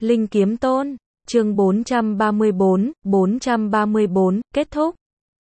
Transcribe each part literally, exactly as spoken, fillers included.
Linh Kiếm Tôn, chương bốn trăm ba mươi bốn, bốn trăm ba mươi bốn, kết thúc.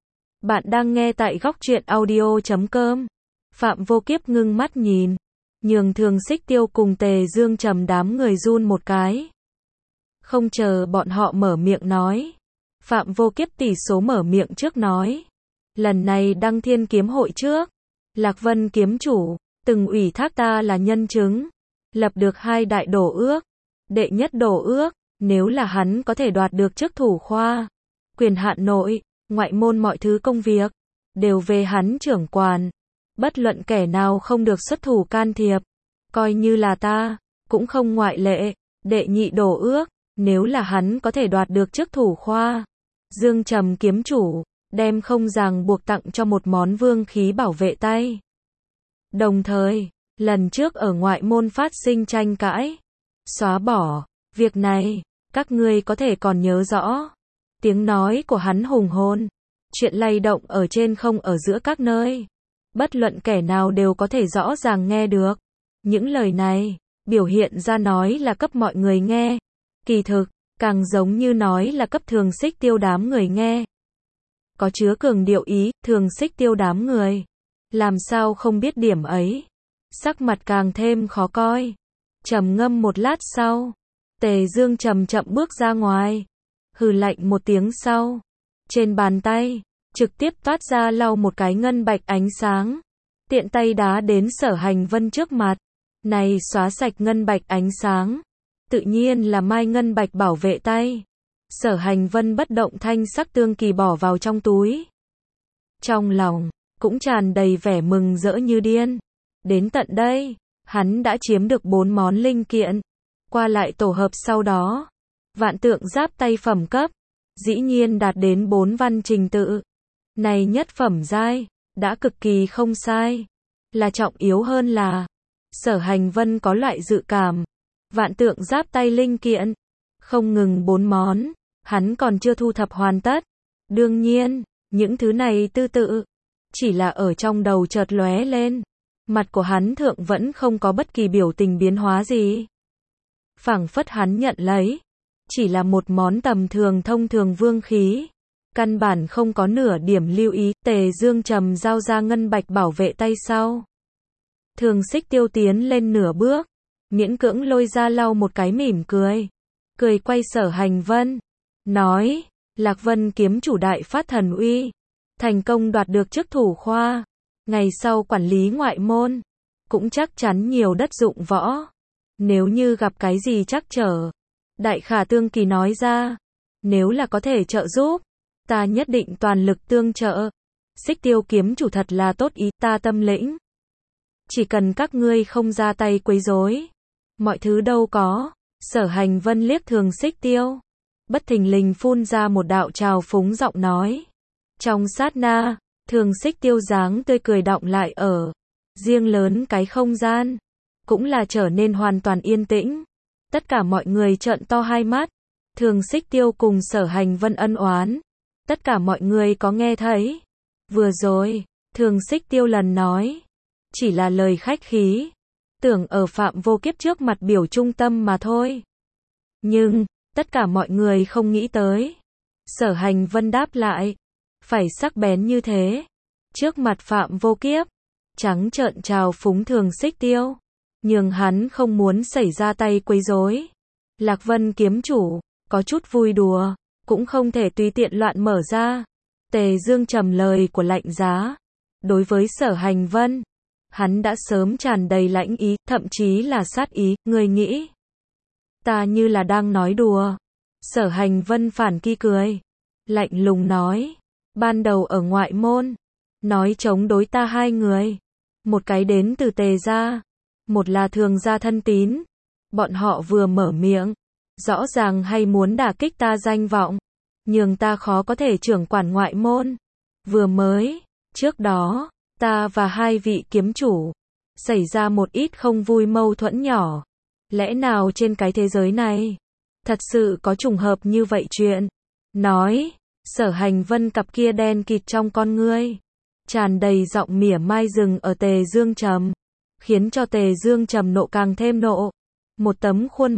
Bạn đang nghe tại góc truyện audio chấm com. Phạm Vô Kiếp ngưng mắt nhìn, nhường Thường Xích Tiêu cùng Tề Dương Trầm đám người run một cái. Không chờ bọn họ mở miệng nói, Phạm Vô Kiếp tỷ số mở miệng trước nói. Lần này Đăng Thiên Kiếm hội trước, Lạc Vân kiếm chủ, từng ủy thác ta là nhân chứng, lập được hai đại đổ ước. Đệ nhất đổ ước, nếu là hắn có thể đoạt được chức thủ khoa, quyền hạn nội, ngoại môn mọi thứ công việc, đều về hắn trưởng quản. Bất luận kẻ nào không được xuất thủ can thiệp, coi như là ta, cũng không ngoại lệ. Đệ nhị đổ ước, nếu là hắn có thể đoạt được chức thủ khoa, Dương Trầm kiếm chủ, đem không ràng buộc tặng cho một món vương khí bảo vệ tay. Đồng thời, lần trước ở ngoại môn phát sinh tranh cãi, xóa bỏ, việc này, các ngươi có thể còn nhớ rõ. Tiếng nói của hắn hùng hồn, chuyện lay động ở trên không ở giữa các nơi. Bất luận kẻ nào đều có thể rõ ràng nghe được. Những lời này, biểu hiện ra nói là cấp mọi người nghe. Kỳ thực, càng giống như nói là cấp Thường Xích Tiêu đám người nghe. Có chứa cường điệu ý, Thường Xích Tiêu đám người. Làm sao không biết điểm ấy. Sắc mặt càng thêm khó coi. Trầm ngâm một lát sau, Tề Dương chậm chậm bước ra ngoài, hừ lạnh một tiếng sau, trên bàn tay trực tiếp toát ra lau một cái ngân bạch ánh sáng, tiện tay đá đến Sở Hành Vân trước mặt. Này xóa sạch ngân bạch ánh sáng, tự nhiên là mai ngân bạch bảo vệ tay. Sở Hành Vân bất động thanh sắc tương kỳ bỏ vào trong túi, trong lòng cũng tràn đầy vẻ mừng rỡ như điên. Đến tận đây, hắn đã chiếm được bốn món linh kiện, qua lại tổ hợp sau đó, vạn tượng giáp tay phẩm cấp, dĩ nhiên đạt đến bốn văn trình tự. Này nhất phẩm giai, đã cực kỳ không sai. Là trọng yếu hơn là, Sở Hành Vân có loại dự cảm, vạn tượng giáp tay linh kiện, không ngừng bốn món, hắn còn chưa thu thập hoàn tất. Đương nhiên, những thứ này tư tự, chỉ là ở trong đầu chợt lóe lên. Mặt của hắn thượng vẫn không có bất kỳ biểu tình biến hóa gì. Phảng phất hắn nhận lấy, chỉ là một món tầm thường thông thường vương khí. Căn bản không có nửa điểm lưu ý. Tề Dương Trầm giao ra ngân bạch bảo vệ tay sau. Thường Xích Tiêu tiến lên nửa bước, miễn cưỡng lôi ra lau một cái mỉm cười. Cười quay Sở Hành Vân, nói, Lạc Vân kiếm chủ đại phát thần uy, thành công đoạt được chức thủ khoa. Ngày sau quản lý ngoại môn, cũng chắc chắn nhiều đất dụng võ. Nếu như gặp cái gì trắc trở, đại khả tương kỳ nói ra. Nếu là có thể trợ giúp, ta nhất định toàn lực tương trợ. Xích Tiêu kiếm chủ thật là tốt ý, ta tâm lĩnh. Chỉ cần các ngươi không ra tay quấy rối, mọi thứ đâu có. Sở Hành Vân liếc Thường Xích Tiêu, bất thình lình phun ra một đạo trào phúng giọng nói. Trong sát na, Thường Xích Tiêu dáng tươi cười đọng lại ở riêng lớn cái không gian, cũng là trở nên hoàn toàn yên tĩnh. Tất cả mọi người trợn to hai mắt. Thường Xích Tiêu cùng Sở Hành Vân ân oán, tất cả mọi người có nghe thấy. Vừa rồi, Thường Xích Tiêu lần nói, chỉ là lời khách khí, tưởng ở Phạm Vô Kiếp trước mặt biểu trung tâm mà thôi. Nhưng, tất cả mọi người không nghĩ tới. Sở Hành Vân đáp lại, phải sắc bén như thế. Trước mặt Phạm Vô Kiếp, trắng trợn trào phúng Thường Xích Tiêu, nhưng hắn không muốn xảy ra tay quấy rối. Lạc Vân kiếm chủ, có chút vui đùa, cũng không thể tùy tiện loạn mở ra. Tề Dương Trầm lời của lạnh giá. Đối với Sở Hành Vân, hắn đã sớm tràn đầy lãnh ý, thậm chí là sát ý. Người nghĩ, ta như là đang nói đùa. Sở Hành Vân phản kỳ cười, lạnh lùng nói, ban đầu ở ngoại môn, nói chống đối ta hai người. Một cái đến từ Tề gia, một là Thường gia thân tín. Bọn họ vừa mở miệng, rõ ràng hay muốn đả kích ta danh vọng, nhường ta khó có thể trưởng quản ngoại môn. Vừa mới, trước đó, ta và hai vị kiếm chủ, xảy ra một ít không vui mâu thuẫn nhỏ. Lẽ nào trên cái thế giới này, thật sự có trùng hợp như vậy chuyện? Nói, Sở Hành Vân cặp kia đen kịt trong con ngươi, tràn đầy giọng mỉa mai dừng ở Tề Dương Trầm, khiến cho Tề Dương Trầm nộ càng thêm nộ. Một tấm khuôn mặt,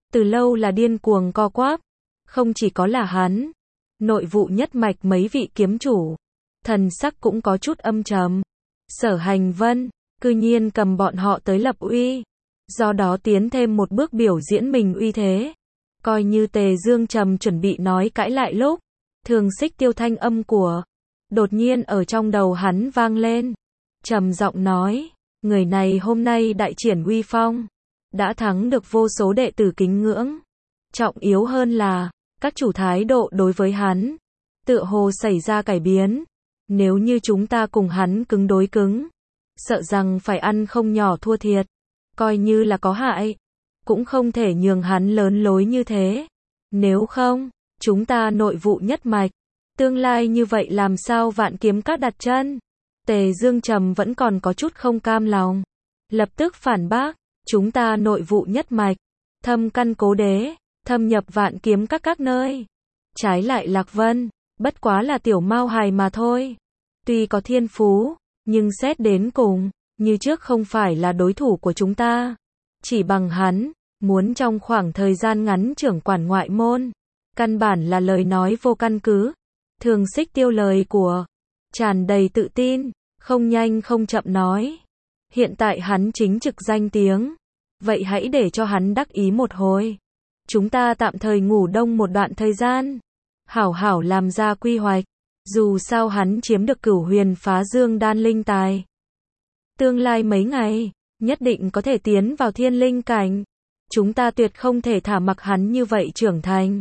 từ lâu là điên cuồng co quắp. Không chỉ có là hắn, nội vụ nhất mạch mấy vị kiếm chủ, thần sắc cũng có chút âm trầm. Sở Hành Vân, cư nhiên cầm bọn họ tới lập uy, do đó tiến thêm một bước biểu diễn mình uy thế. Coi như Tề Dương Trầm chuẩn bị nói cãi lại lúc, Thường Xích Tiêu thanh âm của, đột nhiên ở trong đầu hắn vang lên. Trầm giọng nói, người này hôm nay đại triển uy phong, đã thắng được vô số đệ tử kính ngưỡng. Trọng yếu hơn là, các chủ thái độ đối với hắn, tựa hồ xảy ra cải biến. Nếu như chúng ta cùng hắn cứng đối cứng, sợ rằng phải ăn không nhỏ thua thiệt. Coi như là có hại, cũng không thể nhường hắn lớn lối như thế. Nếu không, chúng ta nội vụ nhất mạch, tương lai như vậy làm sao Vạn Kiếm Các đặt chân? Tề Dương Trầm vẫn còn có chút không cam lòng, lập tức phản bác, chúng ta nội vụ nhất mạch, thâm căn cố đế, thâm nhập Vạn Kiếm Các các nơi. Trái lại Lạc Vân, bất quá là tiểu mao hài mà thôi. Tuy có thiên phú, nhưng xét đến cùng, như trước không phải là đối thủ của chúng ta. Chỉ bằng hắn, muốn trong khoảng thời gian ngắn trưởng quản ngoại môn, căn bản là lời nói vô căn cứ. Thường Xích Tiêu lời của, tràn đầy tự tin, không nhanh không chậm nói. Hiện tại hắn chính trực danh tiếng, vậy hãy để cho hắn đắc ý một hồi. Chúng ta tạm thời ngủ đông một đoạn thời gian, hảo hảo làm ra quy hoạch. Dù sao hắn chiếm được Cửu Huyền Phá Dương đan linh tài, tương lai mấy ngày, nhất định có thể tiến vào thiên linh cảnh. Chúng ta tuyệt không thể thả mặc hắn như vậy trưởng thành.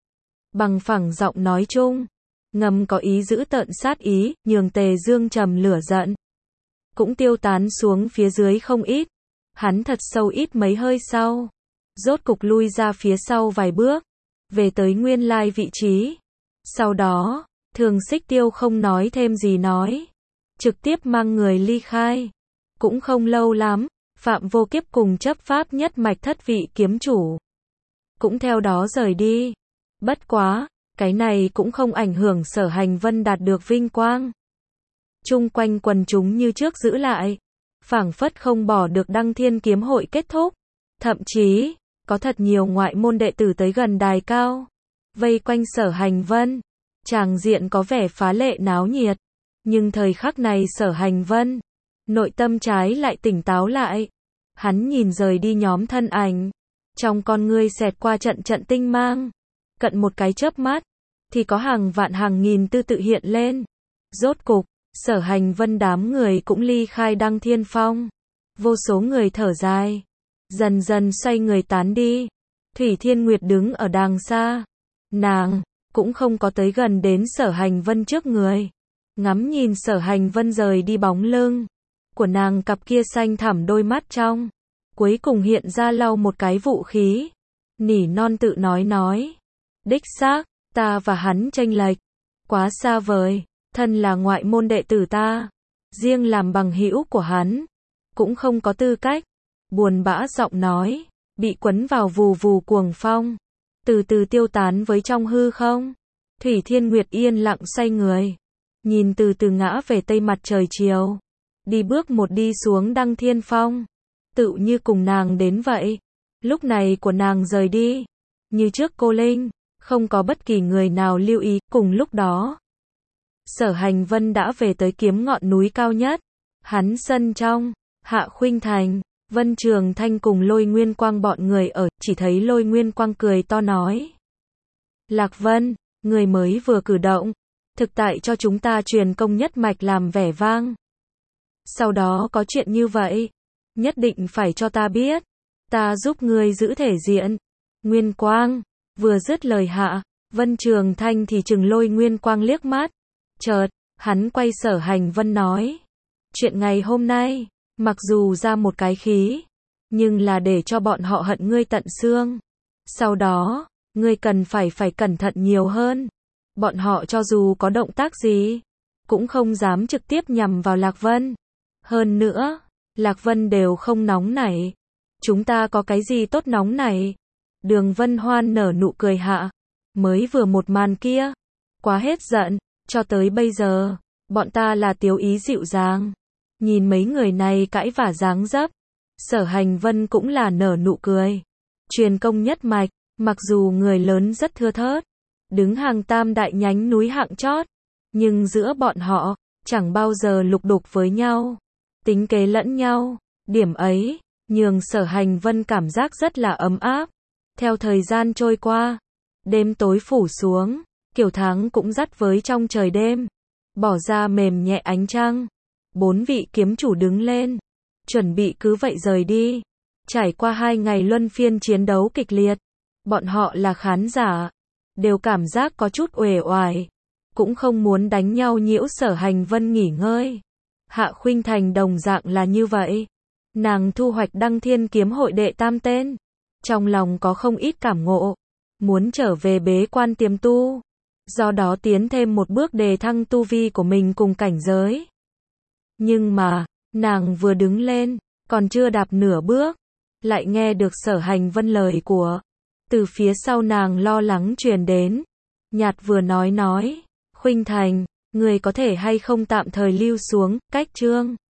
Bằng phẳng giọng nói chung, ngầm có ý giữ tợn sát ý, nhường Tề Dương Trầm lửa giận cũng tiêu tán xuống phía dưới không ít. Hắn thật sâu ít mấy hơi sau, rốt cục lui ra phía sau vài bước, về tới nguyên lai vị trí. Sau đó, Thường Xích Tiêu không nói thêm gì nói, trực tiếp mang người ly khai. Cũng không lâu lắm, Phạm Vô Kiếp cùng chấp pháp nhất mạch thất vị kiếm chủ cũng theo đó rời đi. Bất quá, cái này cũng không ảnh hưởng Sở Hành Vân đạt được vinh quang. Chung quanh quần chúng như trước giữ lại, phảng phất không bỏ được Đăng Thiên Kiếm Hội kết thúc. Thậm chí, có thật nhiều ngoại môn đệ tử tới gần đài cao, vây quanh Sở Hành Vân. Tràng diện có vẻ phá lệ náo nhiệt. Nhưng thời khắc này Sở Hành Vân, nội tâm trái lại tỉnh táo lại. Hắn nhìn rời đi nhóm thân ảnh, trong con ngươi xẹt qua trận trận tinh mang. Cận một cái chớp mắt, thì có hàng vạn hàng nghìn tư tự hiện lên. Rốt cục, Sở Hành Vân đám người cũng ly khai Đăng Thiên Phong. Vô số người thở dài, dần dần xoay người tán đi. Thủy Thiên Nguyệt đứng ở đàng xa, nàng cũng không có tới gần đến Sở Hành Vân trước người. Ngắm nhìn Sở Hành Vân rời đi bóng lưng của nàng, cặp kia xanh thẳm đôi mắt trong cuối cùng hiện ra lau một cái vũ khí. Nỉ non tự nói nói, đích xác, ta và hắn chênh lệch quá xa vời, thân là ngoại môn đệ tử ta, riêng làm bằng hữu của hắn, cũng không có tư cách. Buồn bã giọng nói, bị quấn vào vù vù cuồng phong, từ từ tiêu tán với trong hư không. Thủy Thiên Nguyệt yên lặng xoay người, nhìn từ từ ngã về tây mặt trời chiều, đi bước một đi xuống Đăng Thiên Phong, tự như cùng nàng đến vậy. Lúc này của nàng rời đi, như trước cô Linh, không có bất kỳ người nào lưu ý. Cùng lúc đó, Sở Hành Vân đã về tới kiếm ngọn núi cao nhất, hắn sân trong, Hạ Khuynh Thành, Vân Trường Thanh cùng Lôi Nguyên Quang bọn người ở, chỉ thấy Lôi Nguyên Quang cười to nói, Lạc Vân, người mới vừa cử động, thực tại cho chúng ta truyền công nhất mạch làm vẻ vang. Sau đó có chuyện như vậy, nhất định phải cho ta biết, ta giúp ngươi giữ thể diện. Nguyên Quang, vừa dứt lời hạ, Vân Trường Thanh thì chừng Lôi Nguyên Quang liếc mắt. Chợt, hắn quay Sở Hành Vân nói, chuyện ngày hôm nay, mặc dù ra một cái khí, nhưng là để cho bọn họ hận ngươi tận xương. Sau đó, ngươi cần phải phải cẩn thận nhiều hơn. Bọn họ cho dù có động tác gì, cũng không dám trực tiếp nhằm vào Lạc Vân. Hơn nữa, Lạc Vân đều không nóng nảy. Chúng ta có cái gì tốt nóng nảy? Đường Vân Hoan nở nụ cười hạ. Mới vừa một màn kia, quá hết giận, cho tới bây giờ, bọn ta là tiếu ý dịu dàng. Nhìn mấy người này cãi vả dáng dấp, Sở Hành Vân cũng là nở nụ cười. truyền công nhất mạch, mặc dù người lớn rất thưa thớt, đứng hàng tam đại nhánh núi hạng chót, nhưng giữa bọn họ, chẳng bao giờ lục đục với nhau, tính kế lẫn nhau, điểm ấy, nhường Sở Hành Vân cảm giác rất là ấm áp. Theo thời gian trôi qua, đêm tối phủ xuống, kiểu tháng cũng dắt với trong trời đêm, bỏ ra mềm nhẹ ánh trăng, bốn vị kiếm chủ đứng lên, chuẩn bị cứ vậy rời đi. Trải qua hai ngày luân phiên chiến đấu kịch liệt, bọn họ là khán giả, đều cảm giác có chút uể oải, cũng không muốn đánh nhau nhiễu Sở Hành Vân nghỉ ngơi. Hạ Khuynh Thành đồng dạng là như vậy, nàng thu hoạch Đăng Thiên Kiếm Hội đệ tam tên, trong lòng có không ít cảm ngộ, muốn trở về bế quan tiềm tu, do đó tiến thêm một bước đề thăng tu vi của mình cùng cảnh giới. Nhưng mà, nàng vừa đứng lên, còn chưa đạp nửa bước, lại nghe được Sở Hành Vân lời của từ phía sau nàng lo lắng truyền đến. Nhạt vừa nói nói, Khuynh Thành, người có thể hay không tạm thời lưu xuống, cách Trương